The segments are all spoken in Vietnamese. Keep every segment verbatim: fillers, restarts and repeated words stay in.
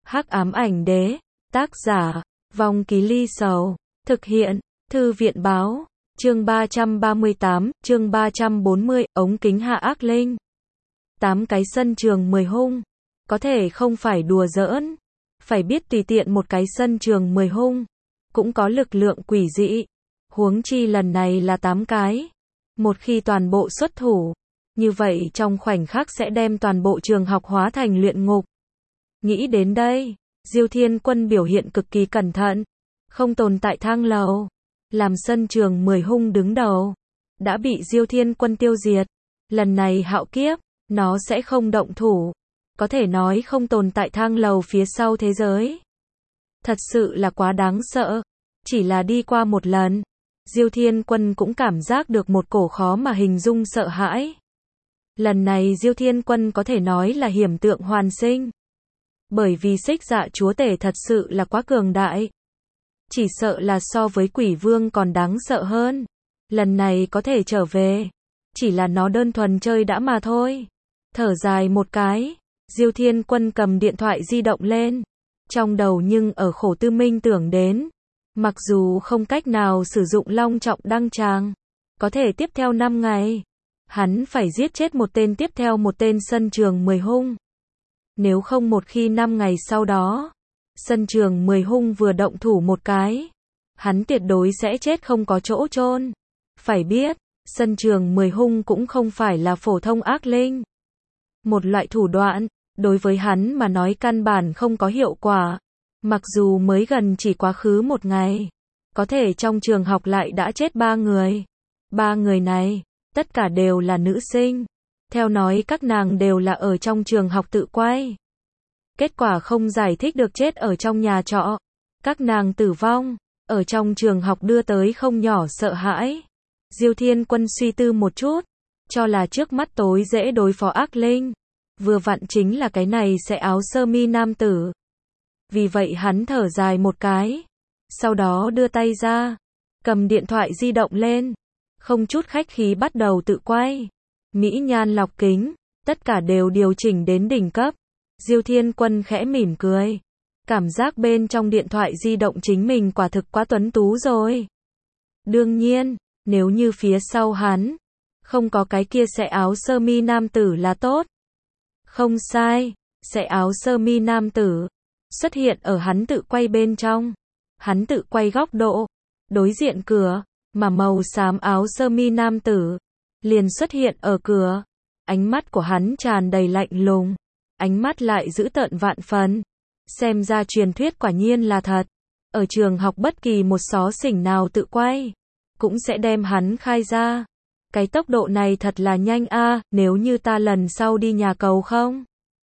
Hắc ám ảnh đế, tác giả, Vong Ký Ly Sầu, thực hiện, Thư viện báo, chương ba trăm ba mươi tám, chương ba trăm bốn mươi, ống kính hạ ác linh. Tám cái sân trường mười hung, có thể không phải đùa giỡn, phải biết tùy tiện một cái sân trường mười hung, cũng có lực lượng quỷ dị, huống chi lần này là tám cái. Một khi toàn bộ xuất thủ, như vậy trong khoảnh khắc sẽ đem toàn bộ trường học hóa thành luyện ngục. Nghĩ đến đây, Diêu Thiên Quân biểu hiện cực kỳ cẩn thận, không tồn tại thang lầu, làm sân trường mười hung đứng đầu, đã bị Diêu Thiên Quân tiêu diệt. Lần này hạo kiếp, nó sẽ không động thủ, có thể nói không tồn tại thang lầu phía sau thế giới. Thật sự là quá đáng sợ, chỉ là đi qua một lần, Diêu Thiên Quân cũng cảm giác được một cổ khó mà hình dung sợ hãi. Lần này Diêu Thiên Quân có thể nói là hiểm tượng hoàn sinh. Bởi vì Xích Dạ Chúa Tể thật sự là quá cường đại. Chỉ sợ là so với Quỷ Vương còn đáng sợ hơn. Lần này có thể trở về, chỉ là nó đơn thuần chơi đã mà thôi. Thở dài một cái, Diêu Thiên Quân cầm điện thoại di động lên. Trong đầu nhưng ở khổ tư minh tưởng đến. Mặc dù không cách nào sử dụng long trọng đăng tràng, có thể tiếp theo năm ngày, hắn phải giết chết một tên tiếp theo một tên sân trường mười hung. Nếu không một khi năm ngày sau đó, sân trường mười hung vừa động thủ một cái, hắn tuyệt đối sẽ chết không có chỗ chôn. Phải biết, sân trường mười hung cũng không phải là phổ thông ác linh. Một loại thủ đoạn, đối với hắn mà nói căn bản không có hiệu quả. Mặc dù mới gần chỉ quá khứ một ngày, có thể trong trường học lại đã chết ba người. Ba người này, tất cả đều là nữ sinh. Theo nói các nàng đều là ở trong trường học tự quay. Kết quả không giải thích được chết ở trong nhà trọ. Các nàng tử vong, ở trong trường học đưa tới không nhỏ sợ hãi. Diêu Thiên Quân suy tư một chút, cho là trước mắt tối dễ đối phó ác linh. Vừa vặn chính là cái này sẽ áo sơ mi nam tử. Vì vậy hắn thở dài một cái, sau đó đưa tay ra, cầm điện thoại di động lên, không chút khách khí bắt đầu tự quay. Mỹ nhan lọc kính, tất cả đều điều chỉnh đến đỉnh cấp. Diêu Thiên Quân khẽ mỉm cười, cảm giác bên trong điện thoại di động chính mình quả thực quá tuấn tú rồi. Đương nhiên, nếu như phía sau hắn không có cái kia sẽ áo sơ mi nam tử là tốt. Không sai, sẽ áo sơ mi nam tử xuất hiện ở hắn tự quay bên trong. Hắn tự quay góc độ, đối diện cửa, mà màu xám áo sơ mi nam tử liền xuất hiện ở cửa. Ánh mắt của hắn tràn đầy lạnh lùng, ánh mắt lại dữ tợn vạn phần. Xem ra truyền thuyết quả nhiên là thật. Ở trường học bất kỳ một xó xỉnh nào tự quay, cũng sẽ đem hắn khai ra. Cái tốc độ này thật là nhanh a, nếu như ta lần sau đi nhà cầu không?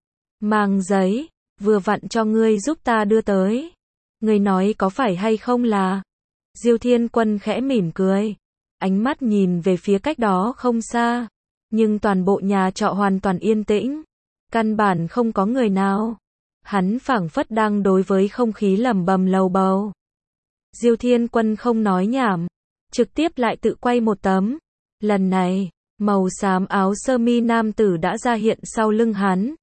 Mang giấy, vừa vặn cho ngươi giúp ta đưa tới. Ngươi nói có phải hay không là? Diêu Thiên Quân khẽ mỉm cười, ánh mắt nhìn về phía cách đó không xa. Nhưng toàn bộ nhà trọ hoàn toàn yên tĩnh, căn bản không có người nào. Hắn phảng phất đang đối với không khí lẩm bẩm lầu bầu. Diêu Thiên Quân không nói nhảm, trực tiếp lại tự quay một tấm. Lần này, màu xám áo sơ mi nam tử đã ra hiện sau lưng hắn.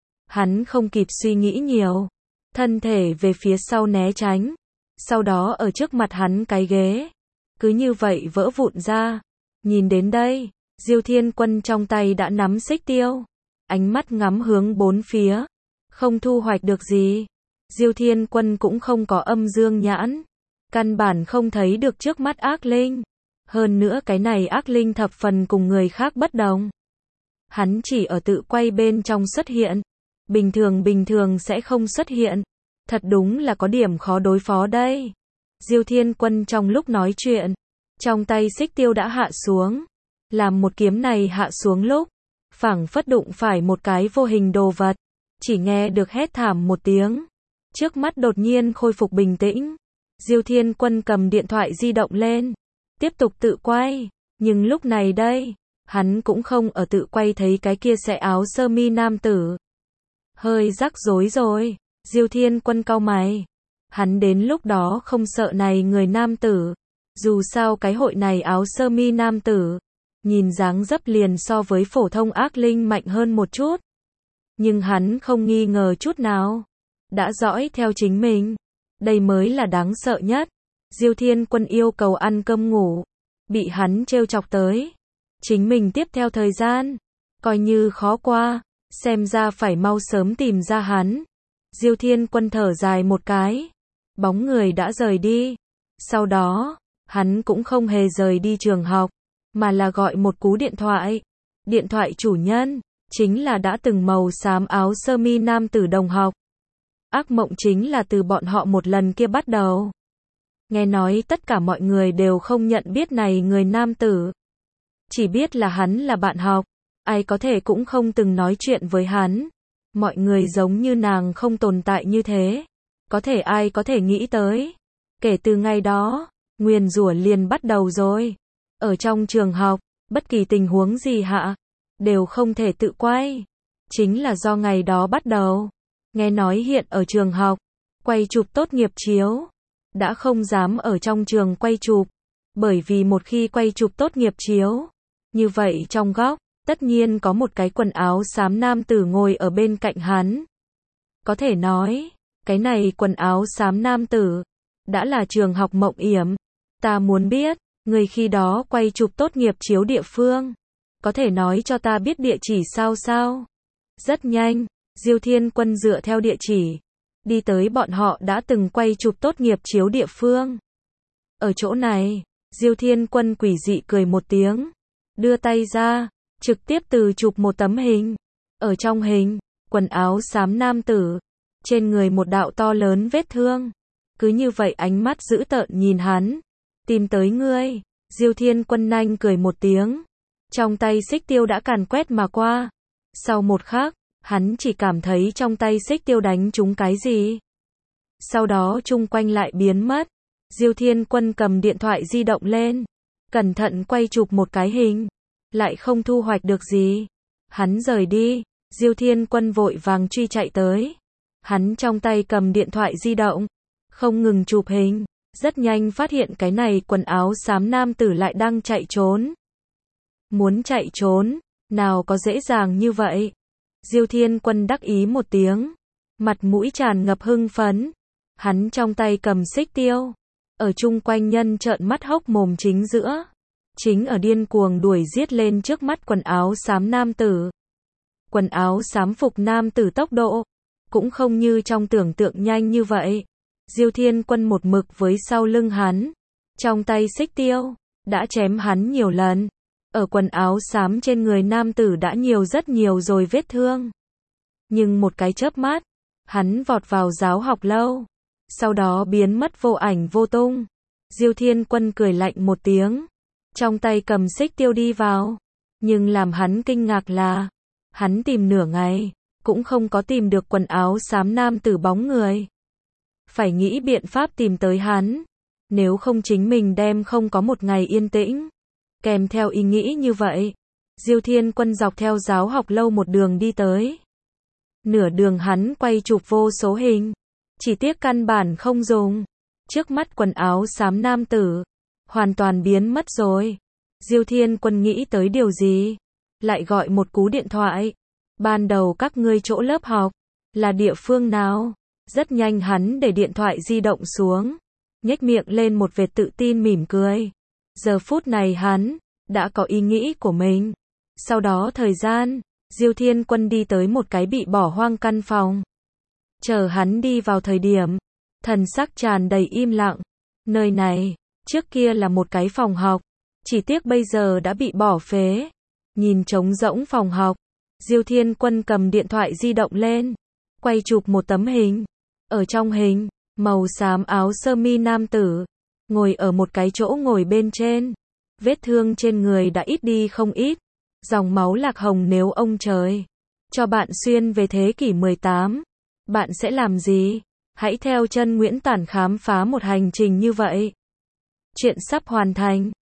Hắn không kịp suy nghĩ nhiều, thân thể về phía sau né tránh, sau đó ở trước mặt hắn cái ghế, cứ như vậy vỡ vụn ra. Nhìn đến đây, Diêu Thiên Quân trong tay đã nắm xích tiêu, ánh mắt ngắm hướng bốn phía, không thu hoạch được gì. Diêu Thiên Quân cũng không có âm dương nhãn, căn bản không thấy được trước mắt ác linh. Hơn nữa cái này ác linh thập phần cùng người khác bất đồng. Hắn chỉ ở tự quay bên trong xuất hiện, bình thường bình thường sẽ không xuất hiện. Thật đúng là có điểm khó đối phó đây. Diêu Thiên Quân trong lúc nói chuyện, trong tay xích tiêu đã hạ xuống. Làm một kiếm này hạ xuống lúc, phảng phất đụng phải một cái vô hình đồ vật. Chỉ nghe được hét thảm một tiếng. Trước mắt đột nhiên khôi phục bình tĩnh. Diêu Thiên Quân cầm điện thoại di động lên, tiếp tục tự quay. Nhưng lúc này đây, hắn cũng không ở tự quay thấy cái kia sẽ áo sơ mi nam tử. Hơi rắc rối rồi. Diêu Thiên Quân cau mày. Hắn đến lúc đó không sợ này người nam tử. Dù sao cái hội này áo sơ mi nam tử, nhìn dáng dấp liền so với phổ thông ác linh mạnh hơn một chút. Nhưng hắn không nghi ngờ chút nào. đã dõi theo chính mình. Đây mới là đáng sợ nhất. Diêu Thiên Quân yêu cầu ăn cơm ngủ, bị hắn trêu chọc tới. Chính mình tiếp theo thời gian, coi như khó qua, xem ra phải mau sớm tìm ra hắn. Diêu Thiên Quân thở dài một cái, bóng người đã rời đi. Sau đó, hắn cũng không hề rời đi trường học, mà là gọi một cú điện thoại. Điện thoại chủ nhân, chính là đã từng màu xám áo sơ mi nam tử đồng học. Ác mộng chính là từ bọn họ một lần kia bắt đầu. Nghe nói tất cả mọi người đều không nhận biết này người nam tử. Chỉ biết là hắn là bạn học, ai có thể cũng không từng nói chuyện với hắn. Mọi người giống như nàng không tồn tại như thế. Có thể ai có thể nghĩ tới. Kể từ ngày đó, nguyền rủa liền bắt đầu rồi. Ở trong trường học, bất kỳ tình huống gì hạ, đều không thể tự quay. Chính là do ngày đó bắt đầu. Nghe nói hiện ở trường học, quay chụp tốt nghiệp chiếu, đã không dám ở trong trường quay chụp. Bởi vì một khi quay chụp tốt nghiệp chiếu, như vậy trong góc, tất nhiên có một cái quần áo xám nam tử ngồi ở bên cạnh hắn. Có thể nói, cái này quần áo xám nam tử, đã là trường học mộng yểm. Ta muốn biết, người khi đó quay chụp tốt nghiệp chiếu địa phương. Có thể nói cho ta biết địa chỉ sao sao? Rất nhanh, Diêu Thiên Quân dựa theo địa chỉ, đi tới bọn họ đã từng quay chụp tốt nghiệp chiếu địa phương. Ở chỗ này, Diêu Thiên Quân quỷ dị cười một tiếng, đưa tay ra, trực tiếp từ chụp một tấm hình. Ở trong hình, quần áo xám nam tử, trên người một đạo to lớn vết thương. Cứ như vậy ánh mắt dữ tợn nhìn hắn. Tìm tới ngươi. Diêu Thiên Quân nhanh cười một tiếng. Trong tay xích tiêu đã càn quét mà qua. Sau một khắc, hắn chỉ cảm thấy trong tay xích tiêu đánh trúng cái gì. Sau đó chung quanh lại biến mất. Diêu Thiên Quân cầm điện thoại di động lên, cẩn thận quay chụp một cái hình, lại không thu hoạch được gì. Hắn rời đi, Diêu Thiên Quân vội vàng truy chạy tới. Hắn trong tay cầm điện thoại di động, không ngừng chụp hình, rất nhanh phát hiện cái này quần áo xám nam tử lại đang chạy trốn. Muốn chạy trốn, nào có dễ dàng như vậy. Diêu Thiên Quân đắc ý một tiếng, mặt mũi tràn ngập hưng phấn. Hắn trong tay cầm xích tiêu, ở chung quanh nhân trợn mắt hốc mồm chính giữa, chính ở điên cuồng đuổi giết lên trước mắt quần áo xám nam tử. Quần áo xám phục nam tử tốc độ cũng không như trong tưởng tượng nhanh như vậy. Diêu Thiên Quân một mực với sau lưng hắn, trong tay xích tiêu đã chém hắn nhiều lần. Ở quần áo xám trên người nam tử đã nhiều rất nhiều rồi vết thương. Nhưng một cái chớp mắt, hắn vọt vào giáo học lâu, sau đó biến mất vô ảnh vô tung. Diêu Thiên Quân cười lạnh một tiếng, trong tay cầm xích tiêu đi vào. Nhưng làm hắn kinh ngạc là, hắn tìm nửa ngày, cũng không có tìm được quần áo xám nam tử bóng người. Phải nghĩ biện pháp tìm tới hắn, nếu không chính mình đem không có một ngày yên tĩnh. Kèm theo ý nghĩ như vậy, Diêu Thiên Quân dọc theo giáo học lâu một đường đi tới. Nửa đường hắn quay chụp vô số hình, chỉ tiếc căn bản không dùng. Trước mắt quần áo xám nam tử, hoàn toàn biến mất rồi. Diêu Thiên Quân nghĩ tới điều gì? Lại gọi một cú điện thoại. Ban đầu các ngươi chỗ lớp học, là địa phương nào? Rất nhanh hắn để điện thoại di động xuống, nhếch miệng lên một vệt tự tin mỉm cười. Giờ phút này hắn đã có ý nghĩ của mình. Sau đó thời gian, Diêu Thiên Quân đi tới một cái bị bỏ hoang căn phòng. Chờ hắn đi vào thời điểm, thần sắc tràn đầy im lặng. Nơi này, trước kia là một cái phòng học, chỉ tiếc bây giờ đã bị bỏ phế. Nhìn trống rỗng phòng học, Diêu Thiên Quân cầm điện thoại di động lên, quay chụp một tấm hình. Ở trong hình, màu xám áo sơ mi nam tử, ngồi ở một cái chỗ ngồi bên trên. Vết thương trên người đã ít đi không ít, dòng máu lạc hồng. Nếu ông trời cho bạn xuyên về thế kỷ mười tám, bạn sẽ làm gì? Hãy theo chân Nguyễn Tản khám phá một hành trình như vậy. Chuyện sắp hoàn thành.